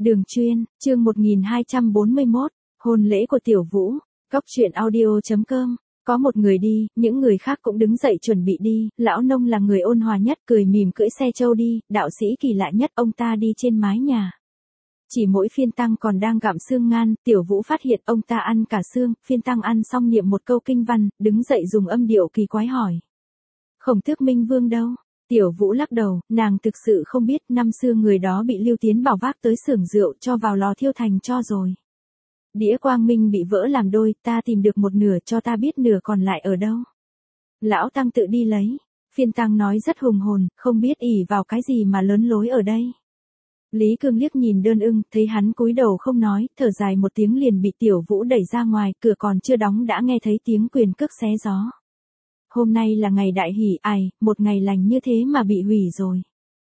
Đường Chuyên, chương 1241, hôn lễ của Tiểu Vũ, Cóc truyện audio.com. Có một người đi, những người khác cũng đứng dậy chuẩn bị đi, lão nông là người ôn hòa nhất, cười mỉm cưỡi xe trâu đi, đạo sĩ kỳ lạ nhất, ông ta đi trên mái nhà. Chỉ mỗi phiên tăng còn đang gặm xương ngan, Tiểu Vũ phát hiện ông ta ăn cả xương, phiên tăng ăn xong niệm một câu kinh văn, đứng dậy dùng âm điệu kỳ quái hỏi. Khổng Tước Minh Vương đâu? Tiểu Vũ lắc đầu, nàng thực sự không biết, năm xưa người đó bị Lưu Tiến Bảo vác tới xưởng rượu cho vào lò thiêu thành cho rồi. Đĩa quang minh bị vỡ làm đôi, ta tìm được một nửa, cho ta biết nửa còn lại ở đâu. Lão tăng tự đi lấy. Phiên tăng nói rất hùng hồn, không biết ỷ vào cái gì mà lớn lối ở đây. Lý Cương liếc nhìn Đơn Ưng, thấy hắn cúi đầu không nói, thở dài một tiếng liền bị Tiểu Vũ đẩy ra ngoài, cửa còn chưa đóng đã nghe thấy tiếng quyền cước xé gió. Hôm nay là ngày đại hỷ, một ngày lành như thế mà bị hủy rồi.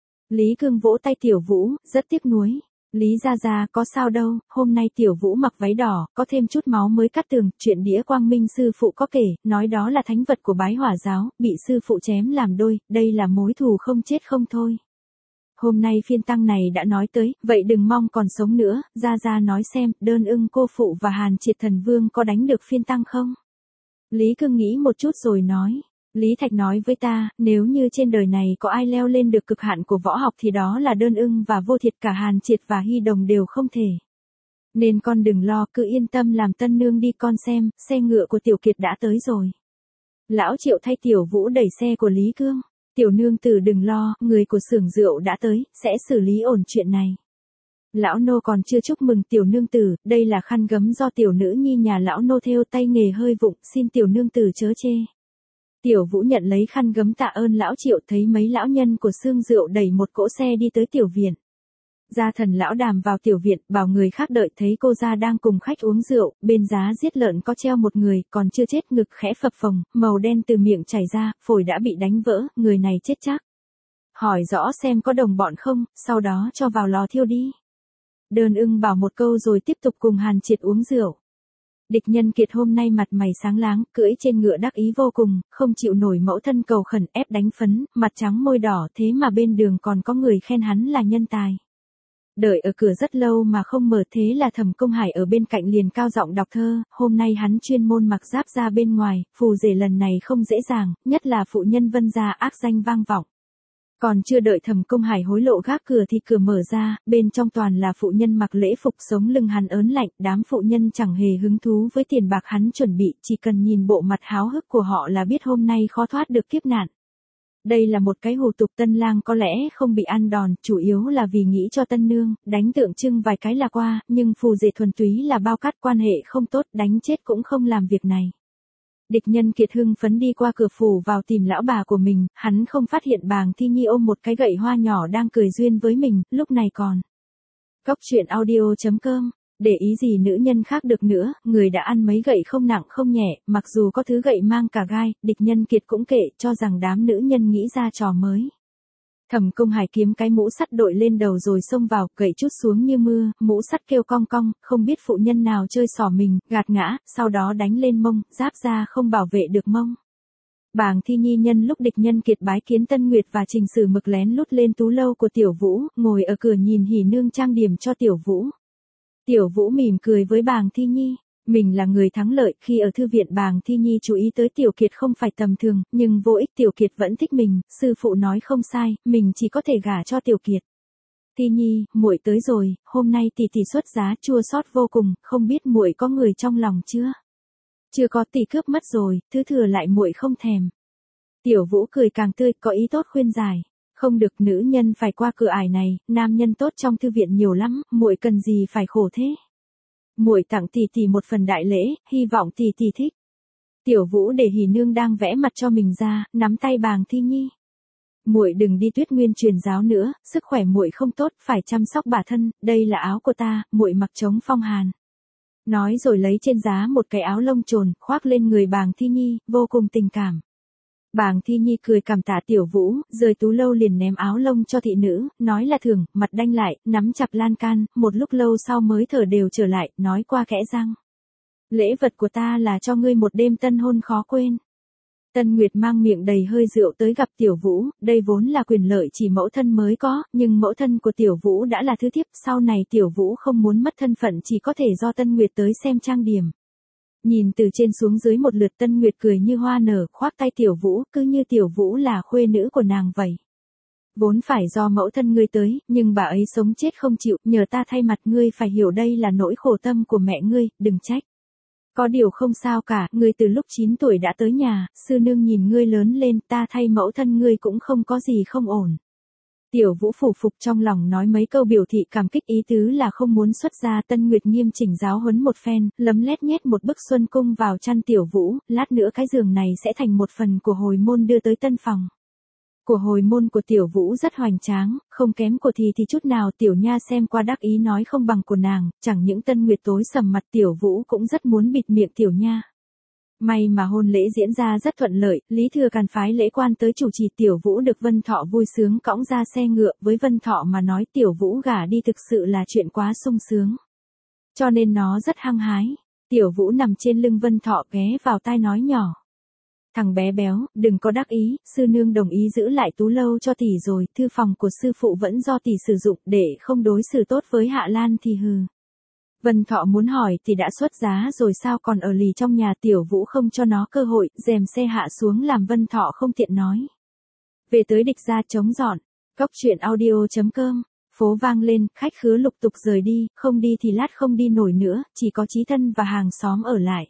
Lý Cương vỗ tay Tiểu Vũ, rất tiếc nuối. Lý gia gia, có sao đâu, hôm nay Tiểu Vũ mặc váy đỏ, có thêm chút máu mới cắt tường, chuyện đĩa quang minh sư phụ có kể, nói đó là thánh vật của Bái Hỏa giáo, bị sư phụ chém làm đôi, đây là mối thù không chết không thôi. Hôm nay phiên tăng này đã nói tới, vậy đừng mong còn sống nữa, gia gia nói xem, Đơn Ưng cô phụ và Hàn Triệt thần vương có đánh được phiên tăng không? Lý Cương nghĩ một chút rồi nói. Lý Thạch nói với ta, nếu như trên đời này có ai leo lên được cực hạn của võ học thì đó là Đơn Ưng và Vô Thiệt, cả Hàn Triệt và Hy Đồng đều không thể. Nên con đừng lo, cứ yên tâm làm tân nương đi, con xem, xe ngựa của Tiểu Kiệt đã tới rồi. Lão Triệu thay Tiểu Vũ đẩy xe của Lý Cương. Tiểu nương tử đừng lo, người của xưởng rượu đã tới, sẽ xử lý ổn chuyện này. Lão nô còn chưa chúc mừng tiểu nương tử, đây là khăn gấm do tiểu nữ nhi nhà lão nô thêu, tay nghề hơi vụng, xin tiểu nương tử chớ chê. Tiểu Vũ nhận lấy khăn gấm tạ ơn lão Triệu, thấy mấy lão nhân của xương rượu đẩy một cỗ xe đi tới tiểu viện. Gia thần lão Đàm vào tiểu viện, bảo người khác đợi, thấy cô gia đang cùng khách uống rượu, bên giá giết lợn có treo một người, còn chưa chết, ngực khẽ phập phồng, màu đen từ miệng chảy ra, phổi đã bị đánh vỡ, người này chết chắc. Hỏi rõ xem có đồng bọn không, sau đó cho vào lò thiêu đi. Đơn Ưng bảo một câu rồi tiếp tục cùng Hàn Triệt uống rượu. Địch Nhân Kiệt hôm nay mặt mày sáng láng, cưỡi trên ngựa đắc ý vô cùng, không chịu nổi mẫu thân cầu khẩn ép đánh phấn, mặt trắng môi đỏ, thế mà bên đường còn có người khen hắn là nhân tài. Đợi ở cửa rất lâu mà không mở, thế là Thẩm Công Hải ở bên cạnh liền cao giọng đọc thơ, hôm nay hắn chuyên môn mặc giáp ra bên ngoài, phù rể lần này không dễ dàng, nhất là phụ nhân Vân gia ác danh vang vọng. Còn chưa đợi Thẩm Công Hải hối lộ gác cửa thì cửa mở ra, bên trong toàn là phụ nhân mặc lễ phục, sống lưng hắn ớn lạnh, đám phụ nhân chẳng hề hứng thú với tiền bạc hắn chuẩn bị, chỉ cần nhìn bộ mặt háo hức của họ là biết hôm nay khó thoát được kiếp nạn. Đây là một cái hủ tục tân lang có lẽ không bị ăn đòn, chủ yếu là vì nghĩ cho tân nương, đánh tượng trưng vài cái là qua, nhưng phù rể thuần túy là bao cát, quan hệ không tốt, đánh chết cũng không làm việc này. Địch Nhân Kiệt hưng phấn đi qua cửa phủ vào tìm lão bà của mình, hắn không phát hiện Bàng Thi Nhi ôm một cái gậy hoa nhỏ đang cười duyên với mình, lúc này còn. Cóc truyện audio.com, để ý gì nữ nhân khác được nữa, người đã ăn mấy gậy không nặng không nhẹ, mặc dù có thứ gậy mang cả gai, Địch Nhân Kiệt cũng kệ, cho rằng đám nữ nhân nghĩ ra trò mới. Thẩm Công Hải kiếm cái mũ sắt đội lên đầu rồi xông vào, gậy chút xuống như mưa, mũ sắt kêu cong cong, không biết phụ nhân nào chơi xỏ mình, gạt ngã, sau đó đánh lên mông, giáp ra không bảo vệ được mông. Bàng Thi Nhi nhân lúc Địch Nhân Kiệt bái kiến Tân Nguyệt và Trình Sử Mực lén lút lên tú lâu của Tiểu Vũ, ngồi ở cửa nhìn hỉ nương trang điểm cho Tiểu Vũ. Tiểu Vũ mỉm cười với Bàng Thi Nhi. Mình là người thắng lợi, khi ở thư viện Bàng Thi Nhi chú ý tới Tiểu Kiệt không phải tầm thường, nhưng vô ích, Tiểu Kiệt vẫn thích mình, sư phụ nói không sai, mình chỉ có thể gả cho Tiểu Kiệt. Thi Nhi, muội tới rồi, hôm nay tỷ tỷ xuất giá, chua xót vô cùng, không biết muội có người trong lòng chưa? Chưa có, tỷ cướp mất rồi, thứ thừa lại muội không thèm. Tiểu Vũ cười càng tươi, có ý tốt khuyên giải. Không được, nữ nhân phải qua cửa ải này, nam nhân tốt trong thư viện nhiều lắm, muội cần gì phải khổ thế? Muội tặng tỷ tỷ một phần đại lễ, hy vọng tỷ tỷ thích. Tiểu Vũ để hỉ nương đang vẽ mặt cho mình ra, nắm tay Bàng Thi Nhi. Muội đừng đi Tuyết Nguyên truyền giáo nữa, sức khỏe muội không tốt, phải chăm sóc bản thân, đây là áo của ta, muội mặc chống phong hàn. Nói rồi lấy trên giá một cái áo lông trồn, khoác lên người Bàng Thi Nhi, vô cùng tình cảm. Bàng Thi Nhi cười cảm tạ Tiểu Vũ, rời tú lâu liền ném áo lông cho thị nữ, nói là thưởng, mặt đanh lại, nắm chặt lan can, một lúc lâu sau mới thở đều trở lại, nói qua kẽ răng. Lễ vật của ta là cho ngươi một đêm tân hôn khó quên. Tân Nguyệt mang miệng đầy hơi rượu tới gặp Tiểu Vũ, đây vốn là quyền lợi chỉ mẫu thân mới có, nhưng mẫu thân của Tiểu Vũ đã là thứ thiếp, sau này Tiểu Vũ không muốn mất thân phận chỉ có thể do Tân Nguyệt tới xem trang điểm. Nhìn từ trên xuống dưới một lượt, Tân Nguyệt cười như hoa nở, khoác tay Tiểu Vũ, cứ như Tiểu Vũ là khuê nữ của nàng vậy. Vốn phải do mẫu thân ngươi tới, nhưng bà ấy sống chết không chịu, nhờ ta thay mặt ngươi phải hiểu đây là nỗi khổ tâm của mẹ ngươi, đừng trách. Có điều không sao cả, ngươi từ lúc 9 tuổi đã tới nhà, sư nương nhìn ngươi lớn lên, ta thay mẫu thân ngươi cũng không có gì không ổn. Tiểu Vũ phủ phục trong lòng nói mấy câu biểu thị cảm kích, ý tứ là không muốn xuất gia. Tân Nguyệt nghiêm chỉnh giáo huấn một phen, lấm lét nhét một bức xuân cung vào chăn Tiểu Vũ, lát nữa cái giường này sẽ thành một phần của hồi môn đưa tới tân phòng. Của hồi môn của Tiểu Vũ rất hoành tráng, không kém của thì chút nào. Tiểu Nha xem qua đắc ý nói không bằng của nàng, chẳng những Tân Nguyệt tối sầm mặt, Tiểu Vũ cũng rất muốn bịt miệng Tiểu Nha. May mà hôn lễ diễn ra rất thuận lợi, Lý Thừa Càn phái lễ quan tới chủ trì, Tiểu Vũ được Vân Thọ vui sướng cõng ra xe ngựa, với Vân Thọ mà nói Tiểu Vũ gả đi thực sự là chuyện quá sung sướng. Cho nên nó rất hăng hái. Tiểu Vũ nằm trên lưng Vân Thọ ghé vào tai nói nhỏ. Thằng bé béo, đừng có đắc ý, sư nương đồng ý giữ lại Tú Lâu cho tỷ rồi, thư phòng của sư phụ vẫn do tỷ sử dụng, để không đối xử tốt với Hạ Lan thì hừ. Vân Thọ muốn hỏi thì đã xuất giá rồi sao còn ở lì trong nhà. Tiểu Vũ không cho nó cơ hội, rèm xe hạ xuống làm Vân Thọ không tiện nói. Về tới Địch gia chống dọn, Cốc Truyện Audio.com, phố vang lên, khách khứa lục tục rời đi, không đi thì lát không đi nổi nữa, chỉ có Chí Thân và hàng xóm ở lại.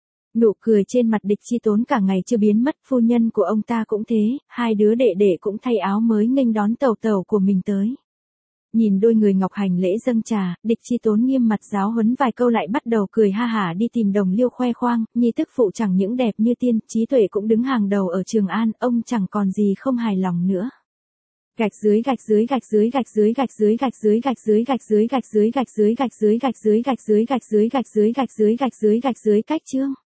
Nụ cười trên mặt Địch Chi Tốn cả ngày chưa biến mất, phu nhân của ông ta cũng thế, hai đứa đệ đệ cũng thay áo mới nghênh đón tẩu tẩu của mình tới. Nhìn đôi người Ngọc Hành lễ dâng trà, Địch Chi Tốn nghiêm mặt giáo huấn vài câu lại bắt đầu cười ha hả đi tìm Đồng Liêu khoe khoang, nhi tức phụ chẳng những đẹp như tiên, trí tuệ cũng đứng hàng đầu ở Trường An, ông chẳng còn gì không hài lòng nữa. Gạch dưới gạch dưới gạch dưới gạch dưới gạch dưới gạch dưới gạch dưới gạch dưới gạch dưới gạch dưới gạch dưới gạch dưới gạch dưới gạch dưới gạch dưới gạch dưới gạch dưới gạch dưới cách chương.